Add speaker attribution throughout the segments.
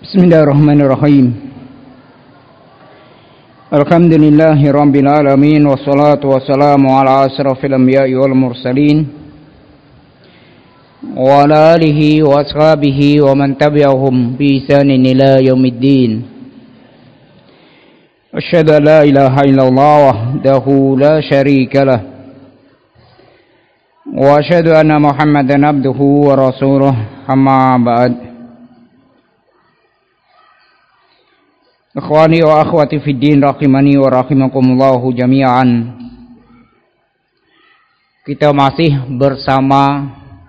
Speaker 1: Bismillahirrahmanirrahim. Alhamdulillahi rabbil alamin, wassalatu wassalamu ala asrafil anbiya'i wal mursalin wa ala alihi wa ashabihi wa man tabi'ahum bi ihsanin ila yaumiddin. Asyhadu an la ilaha illallah wahdahu la syarika lah wa asyhadu anna Muhammadan abduhu wa rasuluh, amma ba'd. Ikhwani wa akhwati fid din, rahimani wa rahimakumullahu jami'an. Kita masih bersama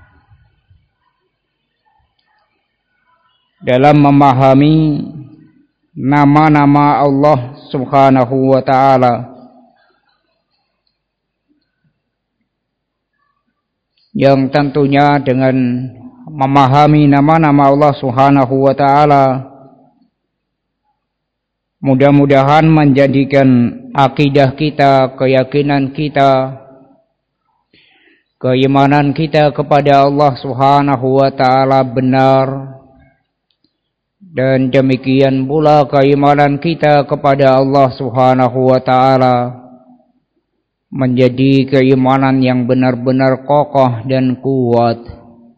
Speaker 1: dalam memahami nama-nama Allah Subhanahu wa ta'ala, yang tentunya dengan memahami nama-nama Allah Subhanahu wa ta'ala mudah-mudahan menjadikan akidah kita, keyakinan kita, keimanan kita kepada Allah Subhanahu wa ta'ala benar, dan demikian pula keimanan kita kepada Allah Subhanahu wa ta'ala menjadi keimanan yang benar-benar kokoh dan kuat.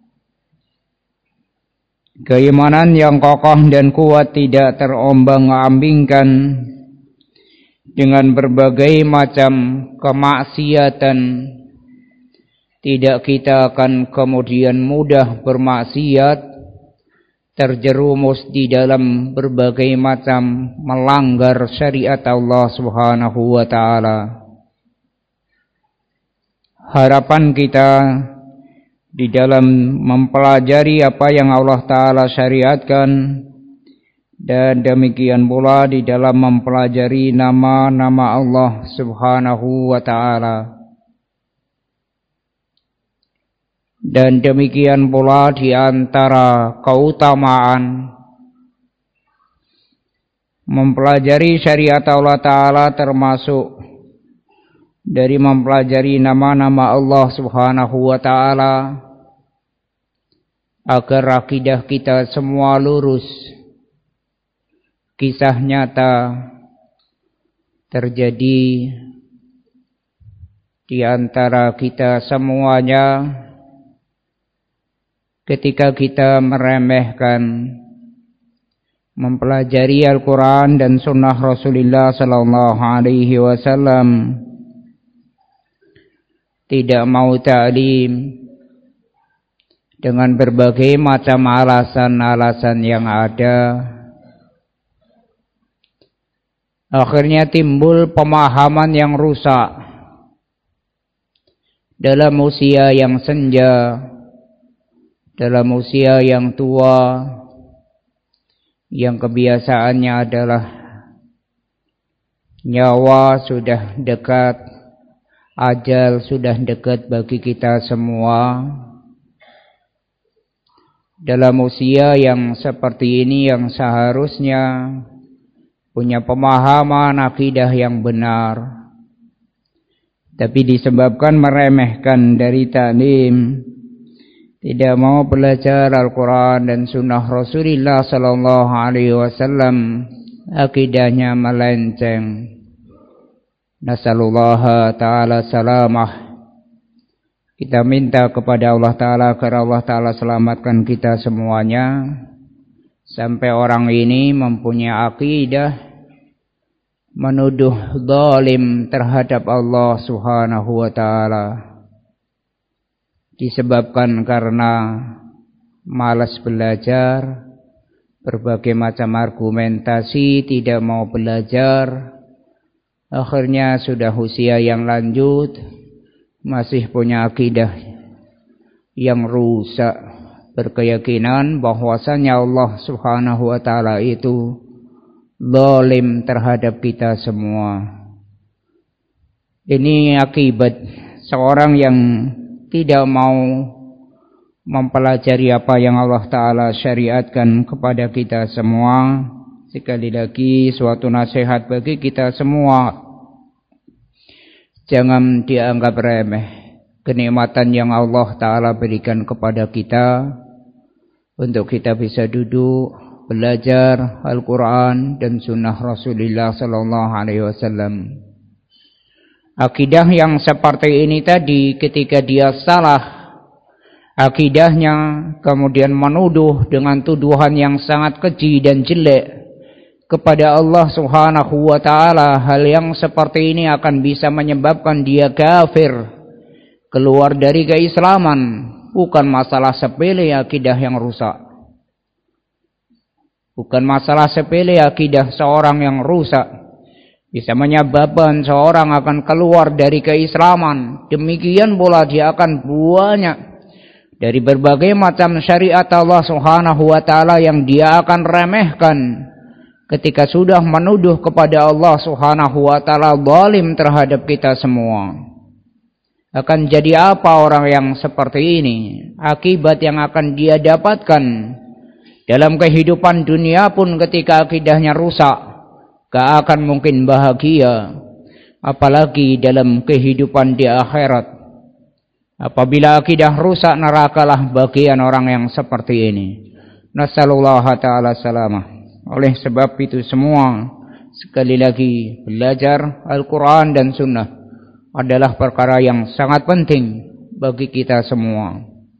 Speaker 1: Keimanan yang kokoh dan kuat tidak terombang-ambingkan dengan berbagai macam kemaksiatan. Tidak kita akan kemudian mudah bermaksiat, terjerumus di dalam berbagai macam melanggar syariat Allah Subhanahu wa ta'ala. Harapan kita di dalam mempelajari apa yang Allah Ta'ala syariatkan, dan demikian pula di dalam mempelajari nama-nama Allah Subhanahu wa ta'ala, dan demikian pula di antara keutamaan mempelajari syariat Allah Ta'ala termasuk dari mempelajari nama-nama Allah Subhanahu wa ta'ala agar akidah kita semua lurus. Kisah nyata terjadi di antara kita semuanya ketika kita meremehkan mempelajari Al-Quran dan Sunnah Rasulullah sallallahu alaihi wasallam, tidak mau ta'lim dengan berbagai macam alasan-alasan yang ada. Akhirnya timbul pemahaman yang rusak dalam usia yang senja, dalam usia yang tua, yang kebiasaannya adalah nyawa sudah dekat, ajal sudah dekat bagi kita semua. Dalam usia yang seperti ini yang seharusnya punya pemahaman akidah yang benar, tapi disebabkan meremehkan dari ta'lim, tidak mau belajar Al-Quran dan Sunnah Rasulullah sallallahu alaihi wasallam, akidahnya melenceng. Nasallallahu ta'ala salamah. Kita minta kepada Allah Ta'ala agar Allah Ta'ala selamatkan kita semuanya, sampai orang ini mempunyai akidah menuduh zalim terhadap Allah Subhanahu wa ta'ala, disebabkan karena malas belajar, berbagai macam argumentasi, tidak mau belajar. Akhirnya sudah usia yang lanjut, masih punya akidah yang rusak, berkeyakinan bahwasanya Allah Subhanahu wa ta'ala itu zalim terhadap kita semua. Ini akibat seorang yang tidak mau mempelajari apa yang Allah Ta'ala syariatkan kepada kita semua. Sekali lagi suatu nasihat bagi kita semua, jangan dianggap remeh kenikmatan yang Allah Ta'ala berikan kepada kita untuk kita bisa duduk belajar Al-Quran dan Sunnah Rasulullah Sallallahu Alaihi Wasallam. Akidah yang seperti ini tadi, ketika dia salah akidahnya, kemudian menuduh dengan tuduhan yang sangat keji dan jelek kepada Allah Subhanahu wa Ta'ala, hal yang seperti ini akan bisa menyebabkan dia kafir, keluar dari keislaman. Bukan masalah sepele akidah yang rusak, bukan masalah sepele akidah seorang yang rusak, bisa menyebabkan seorang akan keluar dari keislaman. Demikian pula dia akan banyak dari berbagai macam syariat Allah Subhanahu wa Ta'ala yang dia akan remehkan ketika sudah menuduh kepada Allah Subhanahu wa Ta'ala zalim terhadap kita semua. Akan jadi apa orang yang seperti ini? Akibat yang akan dia dapatkan dalam kehidupan dunia pun ketika akidahnya rusak, gak akan mungkin bahagia, apalagi dalam kehidupan di akhirat. Apabila akidah rusak, nerakalah bagian orang yang seperti ini. Nasallallahu ta'ala salamah. Oleh sebab itu semua, sekali lagi, belajar Al-Quran dan Sunnah adalah perkara yang sangat penting bagi kita semua.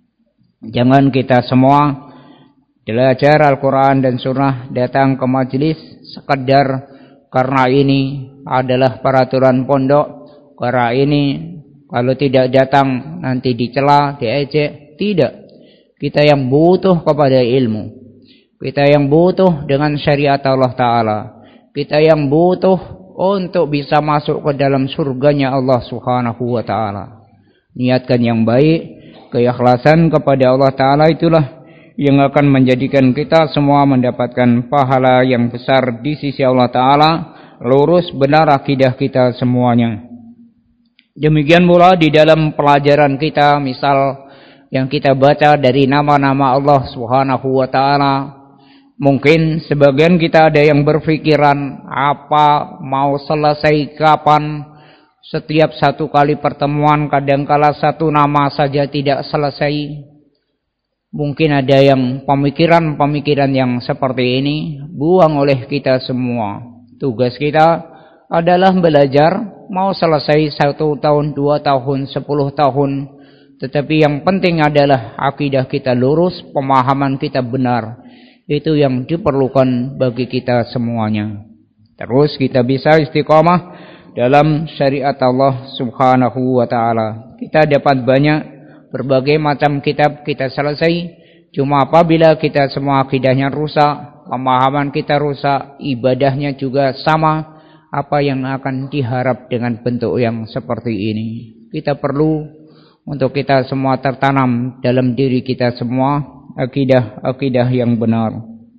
Speaker 1: Jangan kita semua belajar Al-Quran dan Sunnah, datang ke majelis sekedar karena ini adalah peraturan pondok, karena ini kalau tidak datang nanti dicela, diejek. Tidak. Kita yang butuh kepada ilmu, kita yang butuh dengan syariat Allah Ta'ala, kita yang butuh untuk bisa masuk ke dalam surganya Allah Subhanahu wa Ta'ala. Niatkan yang baik, keikhlasan kepada Allah Ta'ala, itulah yang akan menjadikan kita semua mendapatkan pahala yang besar di sisi Allah Ta'ala. Lurus benar akidah kita semuanya. Demikian pula di dalam pelajaran kita, misal yang kita baca dari nama-nama Allah Subhanahu wa Ta'ala, mungkin sebagian kita ada yang berpikiran, apa mau selesai kapan? Setiap satu kali pertemuan kadangkala satu nama saja tidak selesai. Mungkin ada yang pemikiran-pemikiran yang seperti ini buang oleh kita semua. Tugas kita adalah belajar, mau selesai 1 tahun, 2 tahun, 10 tahun. Tetapi yang penting adalah akidah kita lurus, pemahaman kita benar. Itu yang diperlukan bagi kita semuanya. Terus kita bisa istiqamah dalam syariat Allah Subhanahu wa Ta'ala. Kita dapat banyak berbagai macam kitab kita selesai. Cuma apabila kita semua akidahnya rusak, pemahaman kita rusak, ibadahnya juga sama, apa yang akan diharap dengan bentuk yang seperti ini? Kita perlu untuk kita semua tertanam dalam diri kita semua akidah yang benar.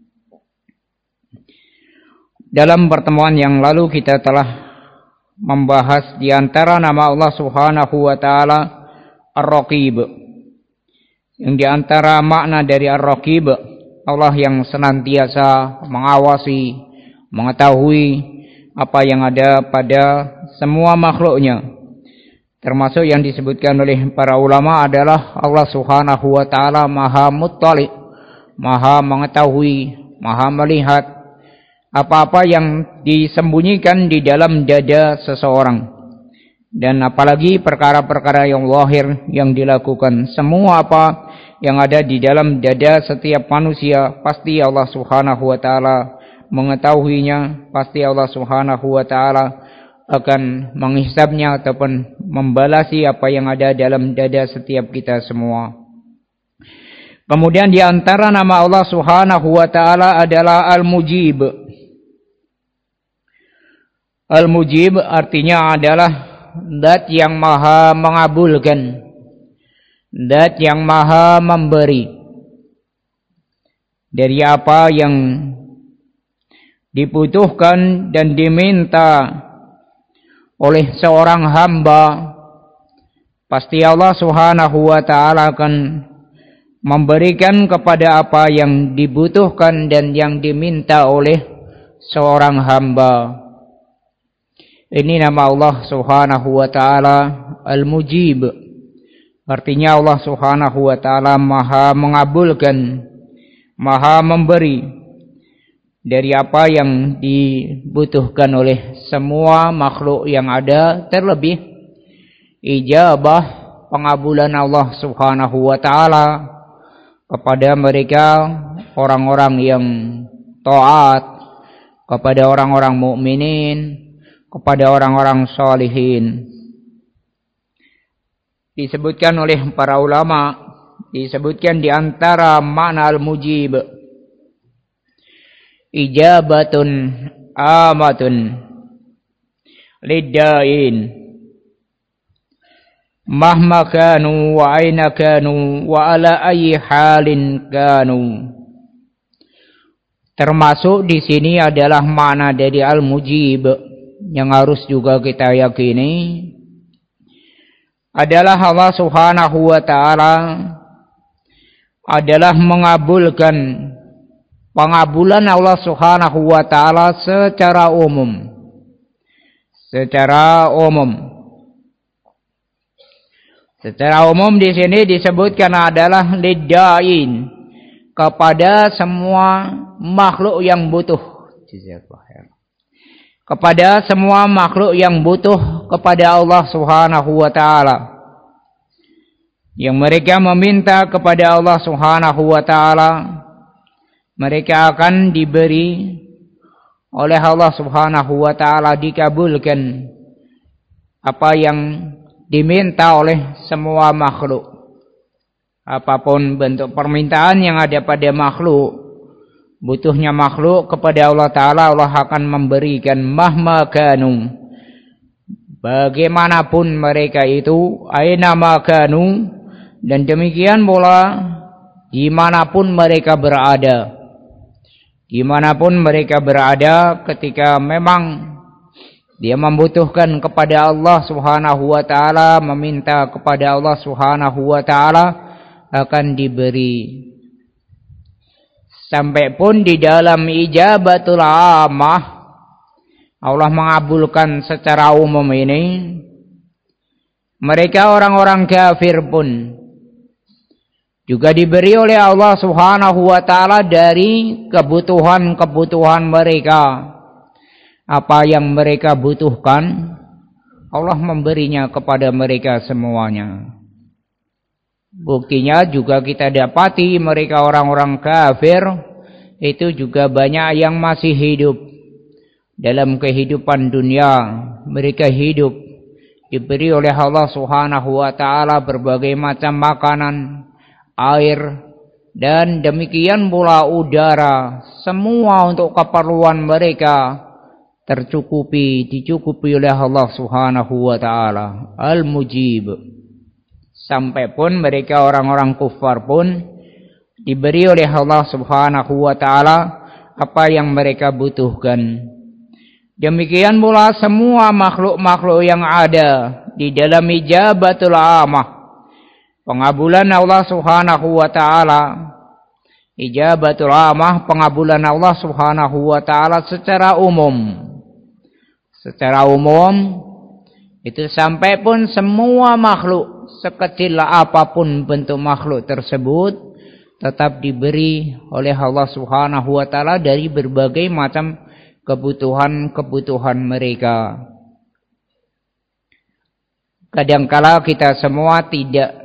Speaker 1: Dalam pertemuan yang lalu kita telah membahas di antara nama Allah Subhanahu wa Ta'ala Ar-Raqib. Yang di antara makna dari Ar-Raqib, Allah yang senantiasa mengawasi, mengetahui apa yang ada pada semua makhluknya. Termasuk yang disebutkan oleh para ulama adalah Allah Subhanahu wa Ta'ala Maha Muttali, Maha mengetahui, Maha melihat apa-apa yang disembunyikan di dalam dada seseorang. Dan apalagi perkara-perkara yang zahir yang dilakukan. Semua apa yang ada di dalam dada setiap manusia, pasti Allah Subhanahu wa Ta'ala mengetahuinya. Pasti Allah Subhanahu wa Ta'ala akan menghisabnya ataupun membalasi apa yang ada dalam dada setiap kita semua. Kemudian di antara nama Allah Subhanahu wa Ta'ala adalah Al-Mujib. Al-Mujib artinya adalah Zat yang maha mengabulkan, Zat yang maha memberi dari apa yang dibutuhkan dan diminta oleh seorang hamba. Pasti Allah Subhanahu wa Ta'ala akan memberikan kepada apa yang dibutuhkan dan yang diminta oleh seorang hamba. Ini nama Allah Subhanahu wa Ta'ala Al-Mujib. Artinya Allah Subhanahu wa Ta'ala maha mengabulkan, maha memberi dari apa yang dibutuhkan oleh semua makhluk yang ada, terlebih ijabah pengabulan Allah Subhanahu wa taala kepada mereka orang-orang yang taat, kepada orang-orang mukminin, kepada orang-orang salihin. Disebutkan oleh para ulama, disebutkan di antara makna al-mujib, ijabatun amatun lidda'in mahma kanu wa aina kanu wa ala ayyi halin kanu. Termasuk di sini adalah makna dari al-mujib yang harus juga kita yakini adalah Allah Subhanahu wa taala adalah mengabulkan pengabulan Allah Subhanahu wa taala secara umum. Secara umum. Secara umum di sini disebutkan adalah lidda'in, kepada semua makhluk yang butuh. Kepada semua makhluk yang butuh kepada Allah Subhanahu wa taala. Yang mereka meminta kepada Allah Subhanahu wa taala, mereka akan diberi oleh Allah Subhanahu wa taala, dikabulkan apa yang diminta oleh semua makhluk. Apapun bentuk permintaan yang ada pada makhluk, butuhnya makhluk kepada Allah Ta'ala, Allah akan memberikan mahma kanu, bagaimanapun mereka itu, aina makanu, dan demikian pula dimanapun mereka berada. Dimanapun mereka berada, ketika memang dia membutuhkan kepada Allah Subhanahu wa ta'ala, meminta kepada Allah Subhanahu wa ta'ala, akan diberi. Sampai pun di dalam ijabatul amah, Allah mengabulkan secara umum ini, mereka orang-orang kafir pun juga diberi oleh Allah Subhanahu wa ta'ala dari kebutuhan-kebutuhan mereka. Apa yang mereka butuhkan, Allah memberinya kepada mereka semuanya. Buktinya juga kita dapati mereka orang-orang kafir itu juga banyak yang masih hidup dalam kehidupan dunia. Mereka hidup diberi oleh Allah Subhanahu wa ta'ala berbagai macam makanan, air, dan demikian pula udara. Semua untuk keperluan mereka dicukupi oleh Allah Subhanahu wa ta'ala. Al-Mujib. Sampai pun mereka orang-orang kufar pun diberi oleh Allah Subhanahu wa ta'ala apa yang mereka butuhkan. Demikian pula semua makhluk-makhluk yang ada di dalam ijabatul amah, pengabulan Allah Subhanahu wa ta'ala. Ijabatul amah, pengabulan Allah Subhanahu wa ta'ala secara umum. Secara umum itu sampai pun semua makhluk, sekecil apapun bentuk makhluk tersebut, tetap diberi oleh Allah Subhanahu wa ta'ala dari berbagai macam kebutuhan-kebutuhan mereka. Kadangkala kita semua tidak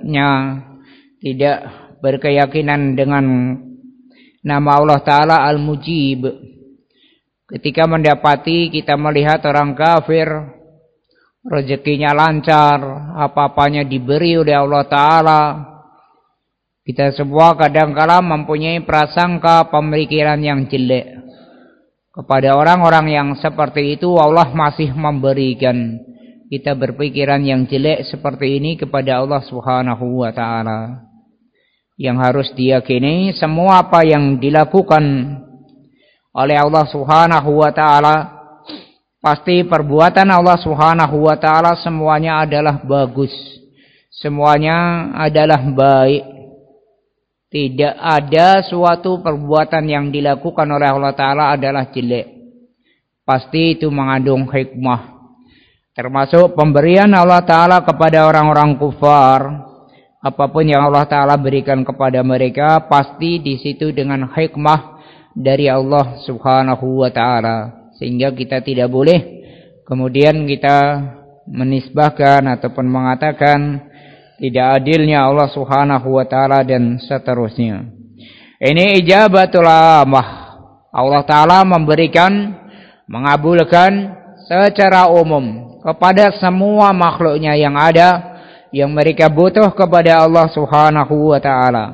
Speaker 1: berkeyakinan dengan nama Allah Ta'ala Al-Mujib. Ketika mendapati kita melihat orang kafir, rezekinya lancar, apa-apanya diberi oleh Allah Ta'ala, kita semua kadangkala mempunyai prasangka pemikiran yang jelek. Kepada orang-orang yang seperti itu Allah masih memberikan. Kita berpikiran yang jelek seperti ini kepada Allah Subhanahu wa ta'ala. Yang harus diyakini semua apa yang dilakukan oleh Allah Subhanahu wa ta'ala, pasti perbuatan Allah Subhanahu wa ta'ala semuanya adalah bagus. Semuanya adalah baik. Tidak ada suatu perbuatan yang dilakukan oleh Allah Ta'ala adalah jelek. Pasti itu mengandung hikmah. Termasuk pemberian Allah Ta'ala kepada orang-orang kufar. Apapun yang Allah Ta'ala berikan kepada mereka, pasti di situ dengan hikmah dari Allah Subhanahu wa ta'ala, sehingga kita tidak boleh kemudian kita menisbahkan ataupun mengatakan tidak adilnya Allah Subhanahu wa ta'ala dan seterusnya. Ini ijabatul amah. Allah ta'ala memberikan, mengabulkan secara umum kepada semua makhluknya yang ada, yang mereka butuh kepada Allah Subhanahu wa ta'ala.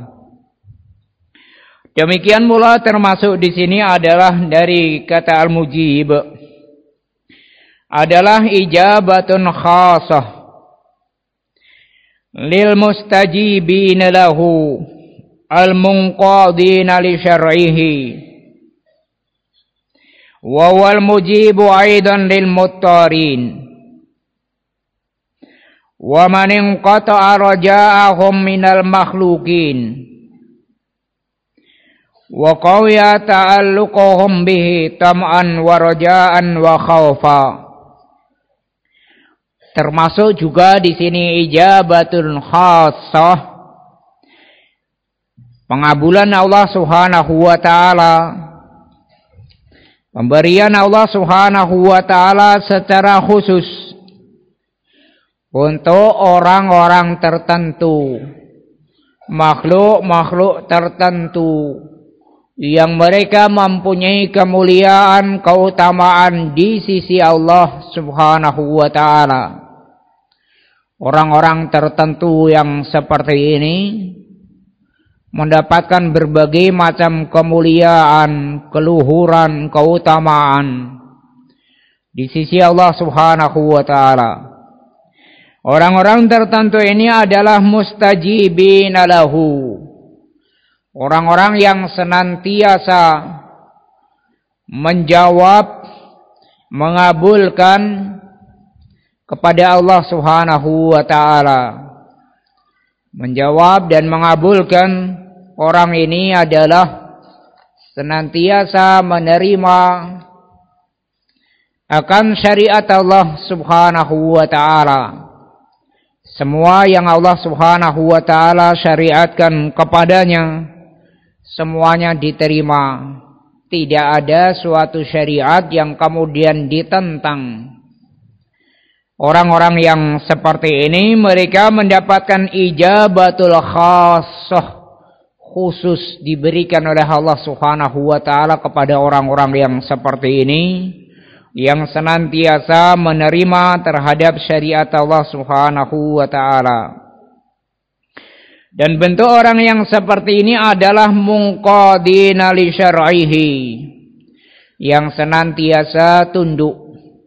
Speaker 1: Demikian pula termasuk di sini adalah dari kata al-mujib, adalah ijabatun khasah lil mustajibina lahu al-munqadina li syar'ihi, wa wal mujibu aidan lil muttarin, wa man inqata'a raja'ahum minal makhluqin wa qawiya ta'alluquhum bihi tam'an wa raja'an wa khaufa. Termasuk juga di sini ijabatul khassah, pengabulan Allah Subhanahu wa ta'ala, pemberian Allah Subhanahu wa ta'ala secara khusus untuk orang-orang tertentu, makhluk-makhluk tertentu yang mereka mempunyai kemuliaan, keutamaan di sisi Allah Subhanahu wa ta'ala. Orang-orang tertentu yang seperti ini mendapatkan berbagai macam kemuliaan, keluhuran, keutamaan di sisi Allah Subhanahu wa ta'ala. Orang-orang tertentu ini adalah mustajibina lahu, orang-orang yang senantiasa menjawab, mengabulkan kepada Allah Subhanahu wa ta'ala. Menjawab dan mengabulkan, orang ini adalah senantiasa menerima akan syariat Allah Subhanahu wa ta'ala. Semua yang Allah Subhanahu wa ta'ala syariatkan kepadanya, semuanya diterima. Tidak ada suatu syariat yang kemudian ditentang. Orang-orang yang seperti ini, mereka mendapatkan ijabatul khassah, khusus diberikan oleh Allah Subhanahu wa ta'ala kepada orang-orang yang seperti ini, yang senantiasa menerima terhadap syariat Allah Subhanahu wa ta'ala. Dan bentuk orang yang seperti ini adalah munqadina li syar'ihi, yang senantiasa tunduk,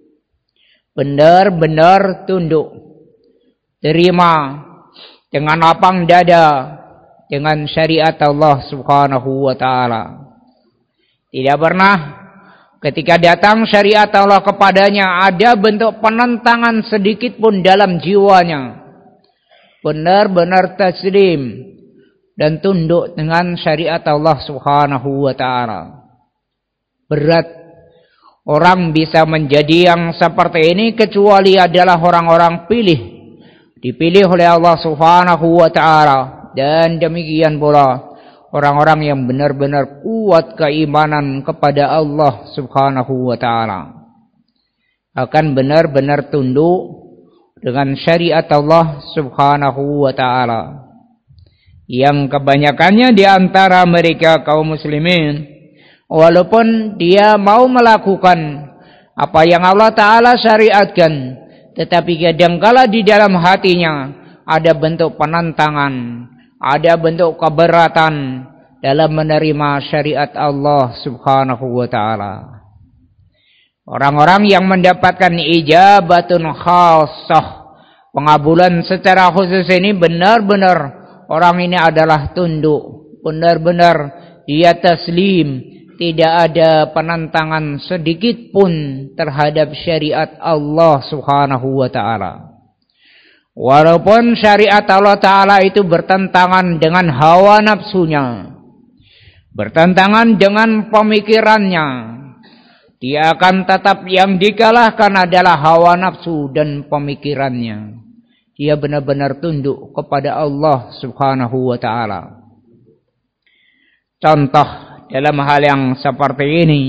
Speaker 1: benar-benar tunduk, terima dengan lapang dada dengan syariat Allah Subhanahu wa ta'ala. Tidak pernah ketika datang syariat Allah kepadanya ada bentuk penentangan sedikit pun dalam jiwanya. Benar-benar taslim dan tunduk dengan syariat Allah Subhanahu wa ta'ala. Berat orang bisa menjadi yang seperti ini kecuali adalah orang-orang dipilih oleh Allah Subhanahu wa ta'ala. Dan demikian pula orang-orang yang benar-benar kuat keimanan kepada Allah Subhanahu wa ta'ala, akan benar-benar tunduk dengan syariat Allah Subhanahu wa ta'ala. Yang kebanyakannya di antara mereka kaum muslimin, walaupun dia mau melakukan apa yang Allah ta'ala syariatkan, tetapi kadangkala di dalam hatinya ada bentuk penentangan, ada bentuk keberatan dalam menerima syariat Allah Subhanahu wa ta'ala. Orang-orang yang mendapatkan ijabatun khassah, pengabulan secara khusus ini, benar-benar orang ini adalah tunduk, benar-benar dia taslim, tidak ada penentangan sedikit pun terhadap syariat Allah Subhanahu wa ta'ala. Walaupun syariat Allah ta'ala itu bertentangan dengan hawa nafsunya, bertentangan dengan pemikirannya, dia akan tetap yang dikalahkan adalah hawa nafsu dan pemikirannya. Dia benar-benar tunduk kepada Allah Subhanahu wa ta'ala. Contoh dalam hal yang seperti ini.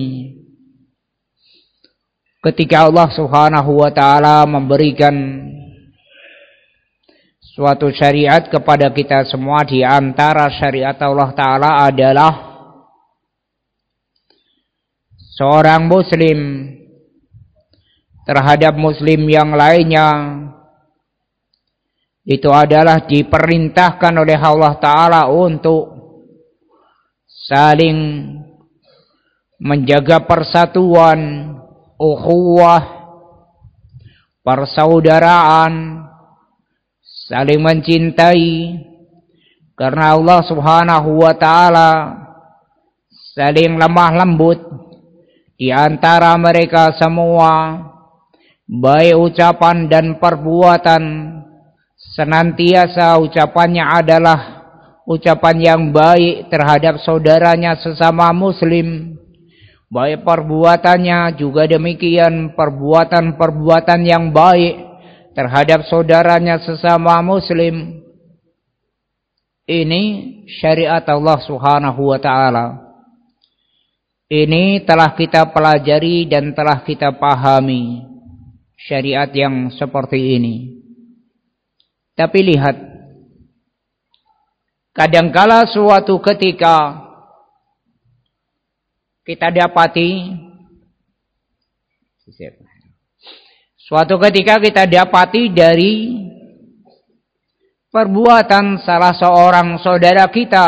Speaker 1: Ketika Allah Subhanahu wa taala memberikan suatu syariat kepada kita semua, di antara syariat Allah taala adalah seorang muslim terhadap muslim yang lainnya itu adalah diperintahkan oleh Allah taala untuk saling menjaga persatuan, ukhuwah, persaudaraan, saling mencintai, karena Allah Subhanahu wa taala saling lemah lembut di antara mereka semua, baik ucapan dan perbuatan, senantiasa ucapannya adalah ucapan yang baik terhadap saudaranya sesama muslim. Baik perbuatannya juga demikian, perbuatan-perbuatan yang baik terhadap saudaranya sesama muslim. Ini syariat Allah Subhanahu wa taala. Ini telah kita pelajari dan telah kita pahami syariat yang seperti ini. Tapi lihat, kadangkala suatu ketika kita dapati dari perbuatan salah seorang saudara kita,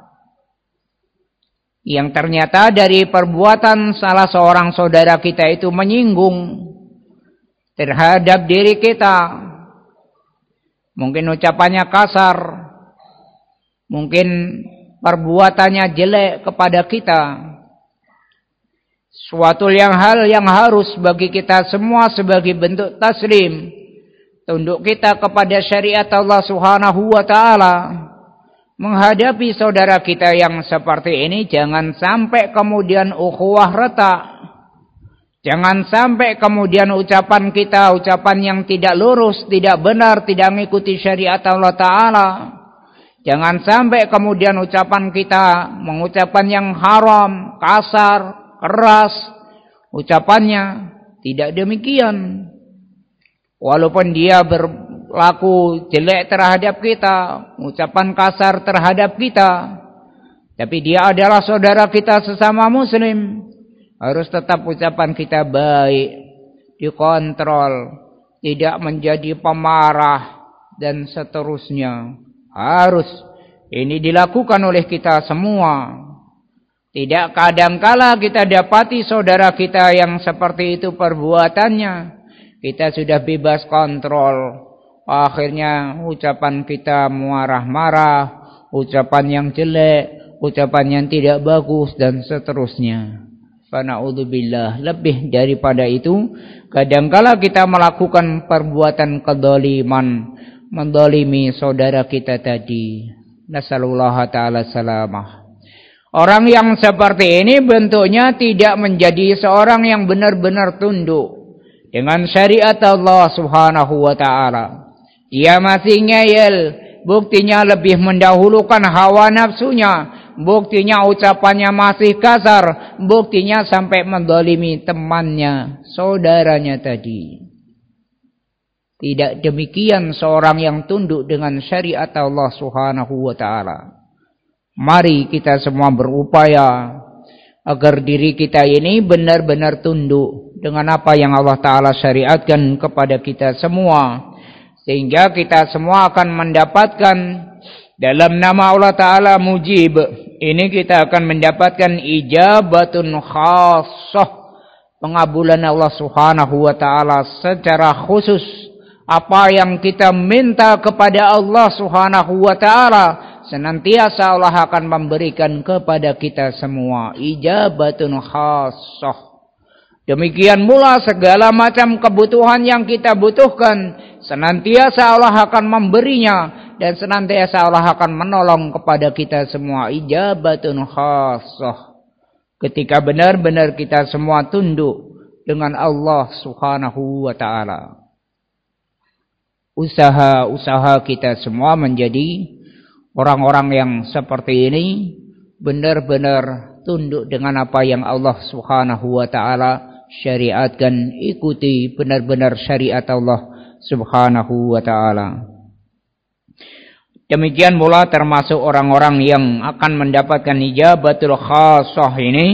Speaker 1: yang ternyata dari perbuatan salah seorang saudara kita itu menyinggung terhadap diri kita. Mungkin ucapannya kasar, mungkin perbuatannya jelek kepada kita. Suatu hal yang harus bagi kita semua sebagai bentuk taslim, tunduk kita kepada syariat Allah Subhanahu wa taala. Menghadapi saudara kita yang seperti ini, jangan sampai kemudian ukhuwah retak. Jangan sampai kemudian ucapan kita ucapan yang tidak lurus, tidak benar, tidak mengikuti syariat Allah taala. Jangan sampai kemudian ucapan kita mengucapkan yang haram, kasar, keras ucapannya. Tidak demikian. Walaupun dia berlaku jelek terhadap kita, ucapan kasar terhadap kita, tapi dia adalah saudara kita sesama muslim. Harus tetap ucapan kita baik, dikontrol, tidak menjadi pemarah dan seterusnya. Harus ini dilakukan oleh kita semua. Tidak kadangkala kita dapati saudara kita yang seperti itu perbuatannya, kita sudah bebas kontrol. Akhirnya ucapan kita marah-marah, ucapan yang jelek, ucapan yang tidak bagus dan seterusnya. Fana'udzubillah. Lebih daripada itu, kadangkala kita melakukan perbuatan kedzaliman, mendolimi saudara kita tadi. Nasallallahu ta'ala salamah. Orang yang seperti ini bentuknya tidak menjadi seorang yang benar-benar tunduk dengan syariat Allah Subhanahu wa taala. Dia masih ngeyel, buktinya lebih mendahulukan hawa nafsunya, buktinya ucapannya masih kasar, buktinya sampai mendolimi temannya, saudaranya tadi. Tidak demikian seorang yang tunduk dengan syariat Allah Subhanahu wa taala. Mari kita semua berupaya agar diri kita ini benar-benar tunduk dengan apa yang Allah Ta'ala syariatkan kepada kita semua. Sehingga kita semua akan mendapatkan dalam nama Allah Ta'ala mujib. Ini kita akan mendapatkan ijabatun khassah, pengabulan Allah Subhanahu wa Ta'ala secara khusus. Apa yang kita minta kepada Allah Subhanahu wa Ta'ala, senantiasa Allah akan memberikan kepada kita semua. Ijabatun khassah. Demikian pula segala macam kebutuhan yang kita butuhkan, senantiasa Allah akan memberinya, dan senantiasa Allah akan menolong kepada kita semua. Ijabatun khassah. Ketika benar-benar kita semua tunduk dengan Allah Subhanahu wa ta'ala. Usaha-usaha kita semua menjadi orang-orang yang seperti ini, benar-benar tunduk dengan apa yang Allah Subhanahu wa taala syariatkan, ikuti benar-benar syariat Allah Subhanahu wa taala. Demikian pula termasuk orang-orang yang akan mendapatkan ijabatul khassah ini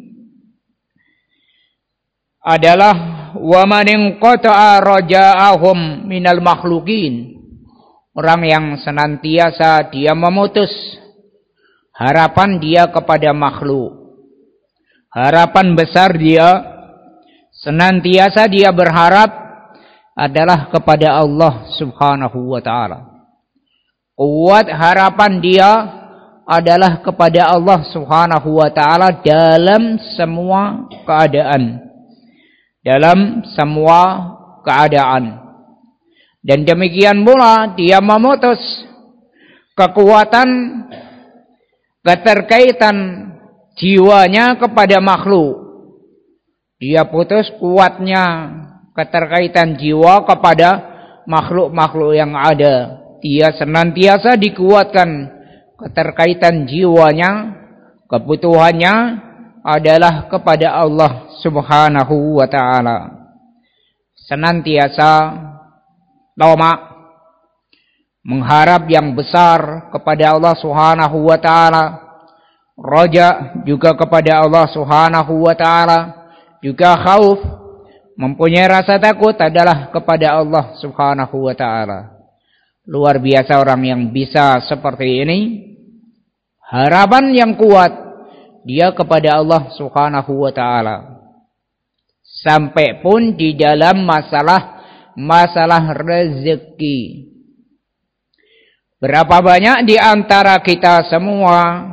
Speaker 1: adalah wa man inqata'a raja'ahum minal makhluqin. Orang yang senantiasa dia memutus harapan dia kepada makhluk. Harapan besar dia senantiasa dia berharap adalah kepada Allah Subhanahu wa taala. Kuat harapan dia adalah kepada Allah Subhanahu wa taala dalam semua keadaan. Dalam semua keadaan. Dan demikian pula dia memutus kekuatan keterkaitan jiwanya kepada makhluk. Dia putus kuatnya keterkaitan jiwa kepada makhluk-makhluk yang ada. Dia senantiasa dikuatkan keterkaitan jiwanya, kebutuhannya adalah kepada Allah Subhanahu wa taala. Senantiasa tamak mengharap yang besar kepada Allah Subhanahu wa taala, raja juga kepada Allah Subhanahu wa taala, juga khauf mempunyai rasa takut adalah kepada Allah Subhanahu wa taala. Luar biasa orang yang bisa seperti ini. Harapan yang kuat dia kepada Allah Subhanahu wa taala. Sampai pun di dalam masalah rezeki. Berapa banyak di antara kita semua,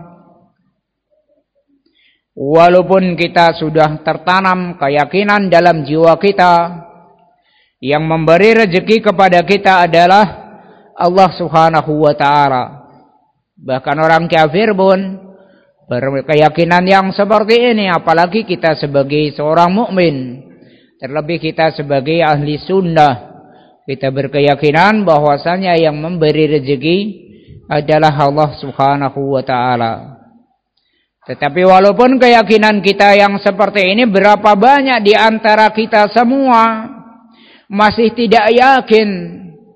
Speaker 1: walaupun kita sudah tertanam keyakinan dalam jiwa kita, yang memberi rezeki kepada kita adalah Allah Subhanahu wa taala. Bahkan orang kafir pun berkeyakinan yang seperti ini, apalagi kita sebagai seorang mukmin, terlebih kita sebagai ahli sunnah, kita berkeyakinan bahwasanya yang memberi rezeki adalah Allah Subhanahu wa taala. Tetapi walaupun keyakinan kita yang seperti ini, berapa banyak di antara kita semua masih tidak yakin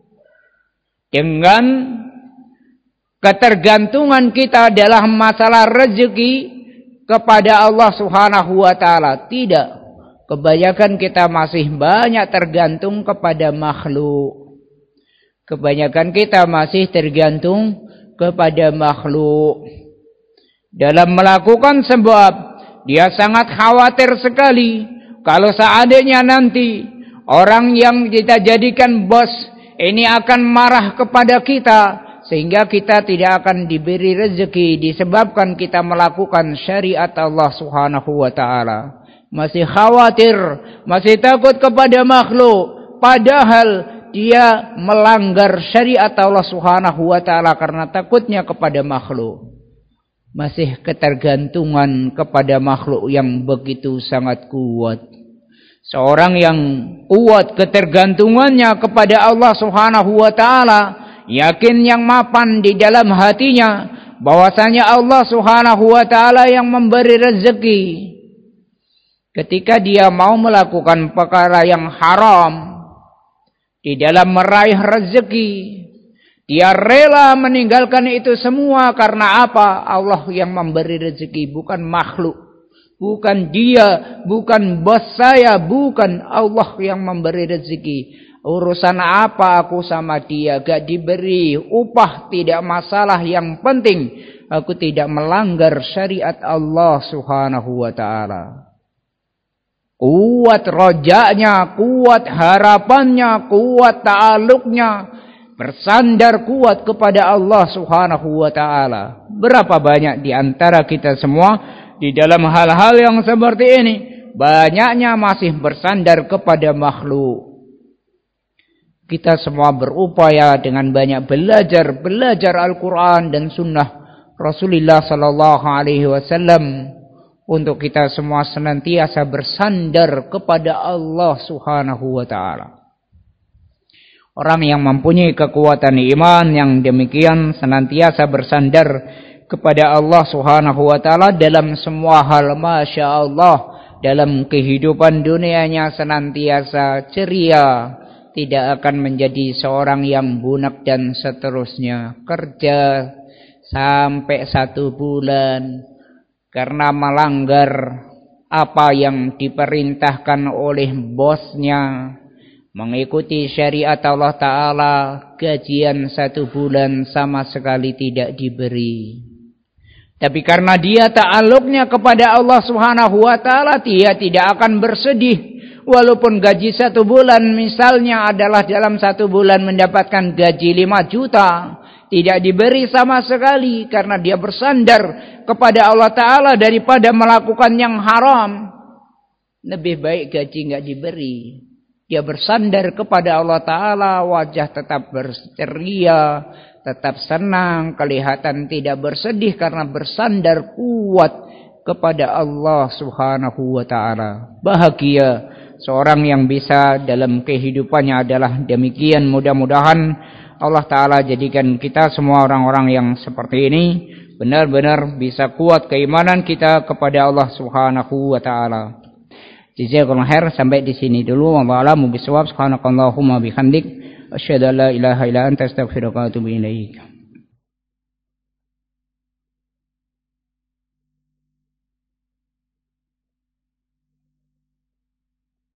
Speaker 1: dengan ketergantungan kita dalam masalah rezeki kepada Allah Subhanahu wa taala. Tidak. Kebanyakan kita masih banyak tergantung kepada makhluk. Kebanyakan kita masih tergantung kepada makhluk. Dalam melakukan sebab, dia sangat khawatir sekali kalau seandainya nanti orang yang kita jadikan bos ini akan marah kepada kita, sehingga kita tidak akan diberi rezeki disebabkan kita melakukan syariat Allah Subhanahu wa taala. Masih khawatir, masih takut kepada makhluk, padahal dia melanggar syariat Allah Subhanahu wa taala karena takutnya kepada makhluk. Masih ketergantungan kepada makhluk yang begitu sangat kuat. Seorang yang kuat ketergantungannya kepada Allah Subhanahu wa taala, yakin yang mapan di dalam hatinya bahwasanya Allah Subhanahu wa taala yang memberi rezeki. Ketika dia mau melakukan perkara yang haram di dalam meraih rezeki, dia rela meninggalkan itu semua karena apa? Allah yang memberi rezeki, bukan makhluk. Bukan dia, bukan bos saya, bukan Allah yang memberi rezeki. Urusan apa aku sama dia? Gak diberi upah, tidak masalah. Yang penting aku tidak melanggar syariat Allah Subhanahu wa taala. Kuat rojaknya, kuat harapannya, kuat ta'aluknya, bersandar kuat kepada Allah Subhanahu wa taala. Berapa banyak di antara kita semua di dalam hal-hal yang seperti ini, banyaknya masih bersandar kepada makhluk. Kita semua berupaya dengan banyak belajar Al-Quran dan Sunnah Rasulullah Sallallahu Alaihi Wasallam untuk kita semua senantiasa bersandar kepada Allah Subhanahu Wa Taala. Orang yang mempunyai kekuatan iman yang demikian senantiasa bersandar kepada Allah Subhanahu wa taala dalam semua hal. Masya Allah, dalam kehidupan dunianya senantiasa ceria, tidak akan menjadi seorang yang bunak dan seterusnya. Kerja sampai 1 bulan karena melanggar apa yang diperintahkan oleh bosnya, mengikuti syariat Allah Ta'ala, gajian 1 bulan sama sekali tidak diberi. Tapi karena dia ta'alluqnya kepada Allah Subhanahu wa taala, dia tidak akan bersedih. Walaupun gaji 1 bulan misalnya adalah dalam 1 bulan mendapatkan gaji 5 juta, tidak diberi sama sekali karena dia bersandar kepada Allah Ta'ala daripada melakukan yang haram. Lebih baik gaji enggak diberi. Dia bersandar kepada Allah Ta'ala, wajah tetap berceria, tetap senang, kelihatan tidak bersedih karena bersandar kuat kepada Allah Subhanahu wa taala. Bahagia seorang yang bisa dalam kehidupannya adalah demikian. Mudah-mudahan Allah Ta'ala jadikan kita semua orang-orang yang seperti ini benar-benar bisa kuat keimanan kita kepada Allah Subhanahu wa taala. Jazakallahu khair, sampai di sini dulu. Wallahu a'lam bishawab. Subhanakallahumma bihamdik asyhadu an la ilaha illa anta astaghfiruka wa atubu ilaik.